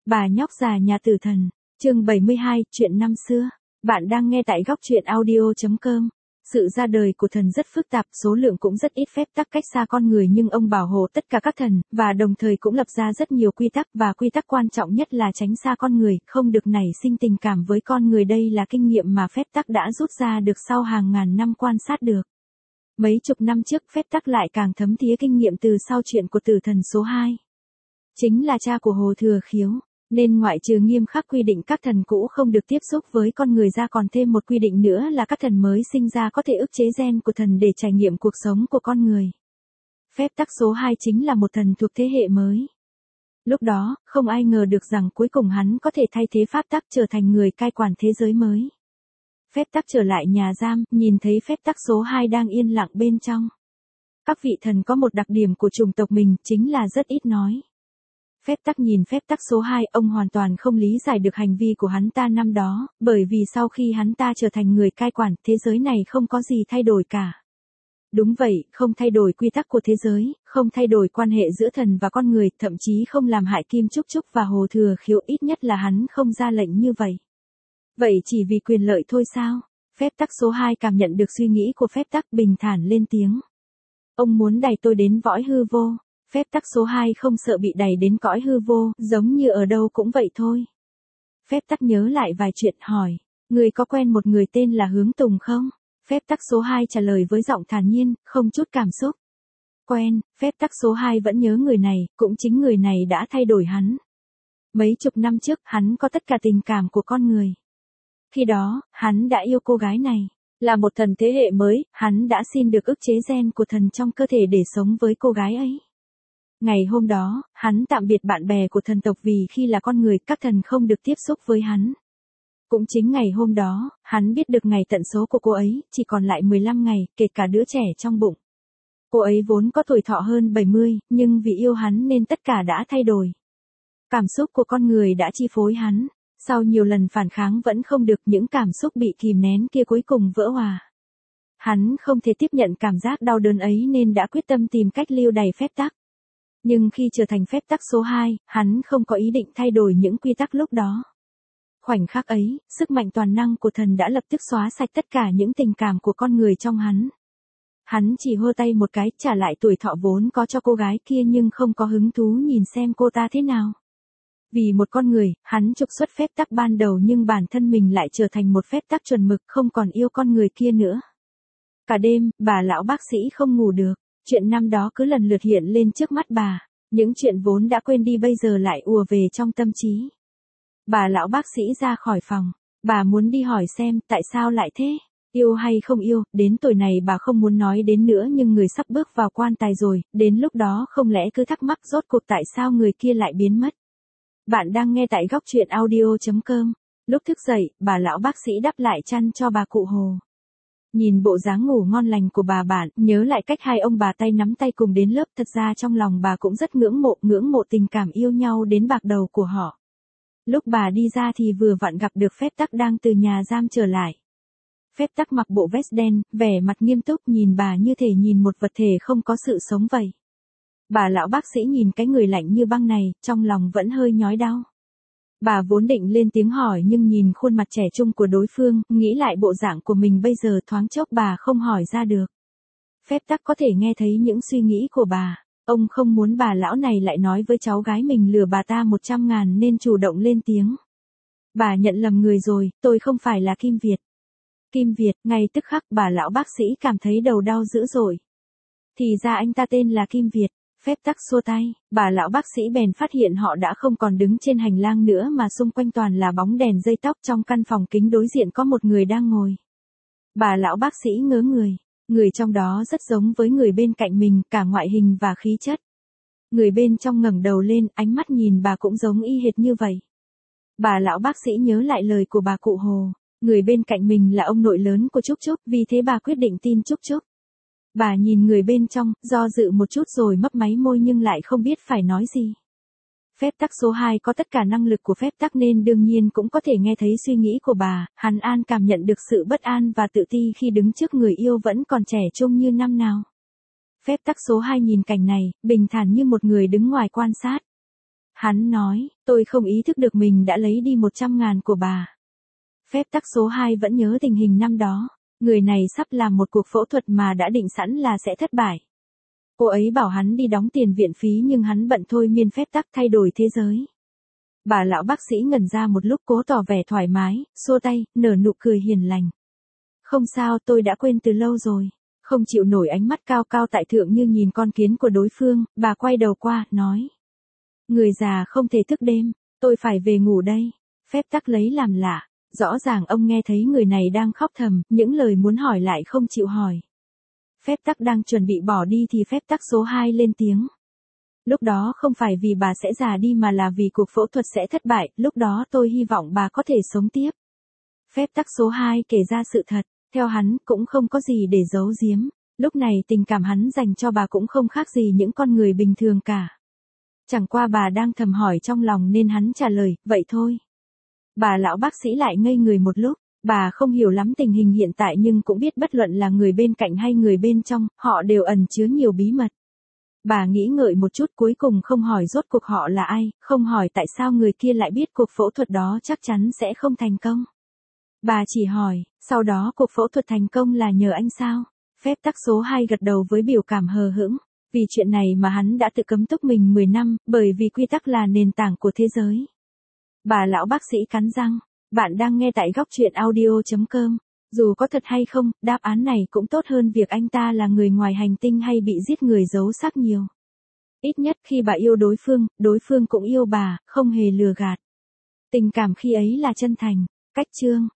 Bà nhóc già nhà tử thần, chương 72, chuyện năm xưa. Bạn đang nghe tại góc truyện audio.com. Sự ra đời của thần rất phức tạp, số lượng cũng rất ít phép tắc cách xa con người, nhưng ông bảo hộ tất cả các thần, và đồng thời cũng lập ra rất nhiều quy tắc, và quy tắc quan trọng nhất là tránh xa con người, không được nảy sinh tình cảm với con người. Đây là kinh nghiệm mà phép tắc đã rút ra được sau hàng ngàn năm quan sát được. Mấy chục năm trước, phép tắc lại càng thấm thía kinh nghiệm từ sau chuyện của tử thần số 2. Chính là cha của Hồ Thừa Khiếu. Nên ngoại trừ nghiêm khắc quy định các thần cũ không được tiếp xúc với con người ra, còn thêm một quy định nữa là các thần mới sinh ra có thể ức chế gen của thần để trải nghiệm cuộc sống của con người. Phép tắc số 2 chính là một thần thuộc thế hệ mới. Lúc đó, không ai ngờ được rằng cuối cùng hắn có thể thay thế pháp tắc, trở thành người cai quản thế giới mới. Phép tắc trở lại nhà giam, nhìn thấy phép tắc số 2 đang yên lặng bên trong. Các vị thần có một đặc điểm của chủng tộc mình, chính là rất ít nói. Phép tắc nhìn phép tắc số 2, ông hoàn toàn không lý giải được hành vi của hắn ta năm đó, bởi vì sau khi hắn ta trở thành người cai quản, thế giới này không có gì thay đổi cả. Đúng vậy, không thay đổi quy tắc của thế giới, không thay đổi quan hệ giữa thần và con người, thậm chí không làm hại Kim Trúc Trúc và Hồ Thừa Khiếu, ít nhất là hắn không ra lệnh như vậy. Vậy chỉ vì quyền lợi thôi sao? Phép tắc số 2 cảm nhận được suy nghĩ của phép tắc, bình thản lên tiếng. Ông muốn đẩy tôi đến cõi hư vô. Phép tắc số 2 không sợ bị đẩy đến cõi hư vô, giống như ở đâu cũng vậy thôi. Phép tắc nhớ lại vài chuyện, hỏi, người có quen một người tên là Hướng Tùng không? Phép tắc số 2 trả lời với giọng thản nhiên, không chút cảm xúc. Quen. Phép tắc số 2 vẫn nhớ người này, cũng chính người này đã thay đổi hắn. Mấy chục năm trước, hắn có tất cả tình cảm của con người. Khi đó, hắn đã yêu cô gái này. Là một thần thế hệ mới, hắn đã xin được ức chế gen của thần trong cơ thể để sống với cô gái ấy. Ngày hôm đó, hắn tạm biệt bạn bè của thần tộc vì khi là con người, các thần không được tiếp xúc với hắn. Cũng chính ngày hôm đó, hắn biết được ngày tận số của cô ấy, chỉ còn lại 15 ngày, kể cả đứa trẻ trong bụng. Cô ấy vốn có tuổi thọ hơn 70, nhưng vì yêu hắn nên tất cả đã thay đổi. Cảm xúc của con người đã chi phối hắn. Sau nhiều lần phản kháng vẫn không được, những cảm xúc bị kìm nén kia cuối cùng vỡ hòa. Hắn không thể tiếp nhận cảm giác đau đớn ấy nên đã quyết tâm tìm cách lưu đày phép tắc. Nhưng khi trở thành phép tắc số 2, hắn không có ý định thay đổi những quy tắc lúc đó. Khoảnh khắc ấy, sức mạnh toàn năng của thần đã lập tức xóa sạch tất cả những tình cảm của con người trong hắn. Hắn chỉ hơ tay một cái, trả lại tuổi thọ vốn có cho cô gái kia, nhưng không có hứng thú nhìn xem cô ta thế nào. Vì một con người, hắn trục xuất phép tắc ban đầu, nhưng bản thân mình lại trở thành một phép tắc chuẩn mực, không còn yêu con người kia nữa. Cả đêm, bà lão bác sĩ không ngủ được. Chuyện năm đó cứ lần lượt hiện lên trước mắt bà. Những chuyện vốn đã quên đi bây giờ lại ùa về trong tâm trí. Bà lão bác sĩ ra khỏi phòng. Bà muốn đi hỏi xem tại sao lại thế. Yêu hay không yêu, đến tuổi này bà không muốn nói đến nữa, nhưng người sắp bước vào quan tài rồi, đến lúc đó không lẽ cứ thắc mắc rốt cuộc tại sao người kia lại biến mất. Bạn đang nghe tại góc truyện audio.com. Lúc thức dậy, bà lão bác sĩ đắp lại chăn cho bà cụ Hồ. Nhìn bộ dáng ngủ ngon lành của bạn, nhớ lại cách hai ông bà tay nắm tay cùng đến lớp, thật ra trong lòng bà cũng rất ngưỡng mộ tình cảm yêu nhau đến bạc đầu của họ. Lúc bà đi ra thì vừa vặn gặp được phép tắc đang từ nhà giam trở lại. Phép tắc mặc bộ vest đen, vẻ mặt nghiêm túc, nhìn bà như thể nhìn một vật thể không có sự sống vậy. Bà lão bác sĩ nhìn cái người lạnh như băng này, trong lòng vẫn hơi nhói đau. Bà vốn định lên tiếng hỏi, nhưng nhìn khuôn mặt trẻ trung của đối phương, nghĩ lại bộ dạng của mình bây giờ, thoáng chốc bà không hỏi ra được. Phép tắc có thể nghe thấy những suy nghĩ của bà. Ông không muốn bà lão này lại nói với cháu gái mình lừa bà ta 100.000 nên chủ động lên tiếng. Bà nhận lầm người rồi, tôi không phải là Kim Việt. Kim Việt, ngay tức khắc bà lão bác sĩ cảm thấy đầu đau dữ dội. Thì ra anh ta tên là Kim Việt. Phép tắc xua tay, bà lão bác sĩ bèn phát hiện họ đã không còn đứng trên hành lang nữa mà xung quanh toàn là bóng đèn dây tóc. Trong căn phòng kính đối diện có một người đang ngồi. Bà lão bác sĩ ngớ người. Người trong đó rất giống với người bên cạnh mình, cả ngoại hình và khí chất. Người bên trong ngẩng đầu lên, ánh mắt nhìn bà cũng giống y hệt như vậy. Bà lão bác sĩ nhớ lại lời của bà cụ Hồ. Người bên cạnh mình là ông nội lớn của Trúc Trúc, vì thế bà quyết định tin Trúc Trúc. Bà nhìn người bên trong, do dự một chút rồi mấp máy môi nhưng lại không biết phải nói gì. Phép tắc số 2 có tất cả năng lực của phép tắc nên đương nhiên cũng có thể nghe thấy suy nghĩ của bà. Hắn An cảm nhận được sự bất an và tự ti khi đứng trước người yêu vẫn còn trẻ trung như năm nào. Phép tắc số 2 nhìn cảnh này, bình thản như một người đứng ngoài quan sát. Hắn nói, tôi không ý thức được mình đã lấy đi 100.000 của bà. Phép tắc số 2 vẫn nhớ tình hình năm đó. Người này sắp làm một cuộc phẫu thuật mà đã định sẵn là sẽ thất bại. Cô ấy bảo hắn đi đóng tiền viện phí nhưng hắn bận thôi miên phép tắc thay đổi thế giới. Bà lão bác sĩ ngẩn ra một lúc cố tỏ vẻ thoải mái, xua tay, nở nụ cười hiền lành. Không sao, tôi đã quên từ lâu rồi. Không chịu nổi ánh mắt cao cao tại thượng như nhìn con kiến của đối phương, bà quay đầu qua, nói. Người già không thể thức đêm, tôi phải về ngủ đây. Phép tắc lấy làm lạ. Rõ ràng ông nghe thấy người này đang khóc thầm, những lời muốn hỏi lại không chịu hỏi. Phép tắc đang chuẩn bị bỏ đi thì phép tắc số 2 lên tiếng. Lúc đó không phải vì bà sẽ già đi mà là vì cuộc phẫu thuật sẽ thất bại, lúc đó tôi hy vọng bà có thể sống tiếp. Phép tắc số 2 kể ra sự thật, theo hắn cũng không có gì để giấu giếm. Lúc này tình cảm hắn dành cho bà cũng không khác gì những con người bình thường cả. Chẳng qua bà đang thầm hỏi trong lòng nên hắn trả lời, vậy thôi. Bà lão bác sĩ lại ngây người một lúc, bà không hiểu lắm tình hình hiện tại nhưng cũng biết bất luận là người bên cạnh hay người bên trong, họ đều ẩn chứa nhiều bí mật. Bà nghĩ ngợi một chút cuối cùng không hỏi rốt cuộc họ là ai, không hỏi tại sao người kia lại biết cuộc phẫu thuật đó chắc chắn sẽ không thành công. Bà chỉ hỏi, sau đó cuộc phẫu thuật thành công là nhờ anh sao? Phép tắc số 2 gật đầu với biểu cảm hờ hững, vì chuyện này mà hắn đã tự cấm túc mình 10 năm, bởi vì quy tắc là nền tảng của thế giới. Bà lão bác sĩ cắn răng, bạn đang nghe tại góc truyện audio.com. Dù có thật hay không, đáp án này cũng tốt hơn việc anh ta là người ngoài hành tinh hay bị giết người giấu xác nhiều. Ít nhất khi bà yêu đối phương cũng yêu bà, không hề lừa gạt. Tình cảm khi ấy là chân thành. Cách chương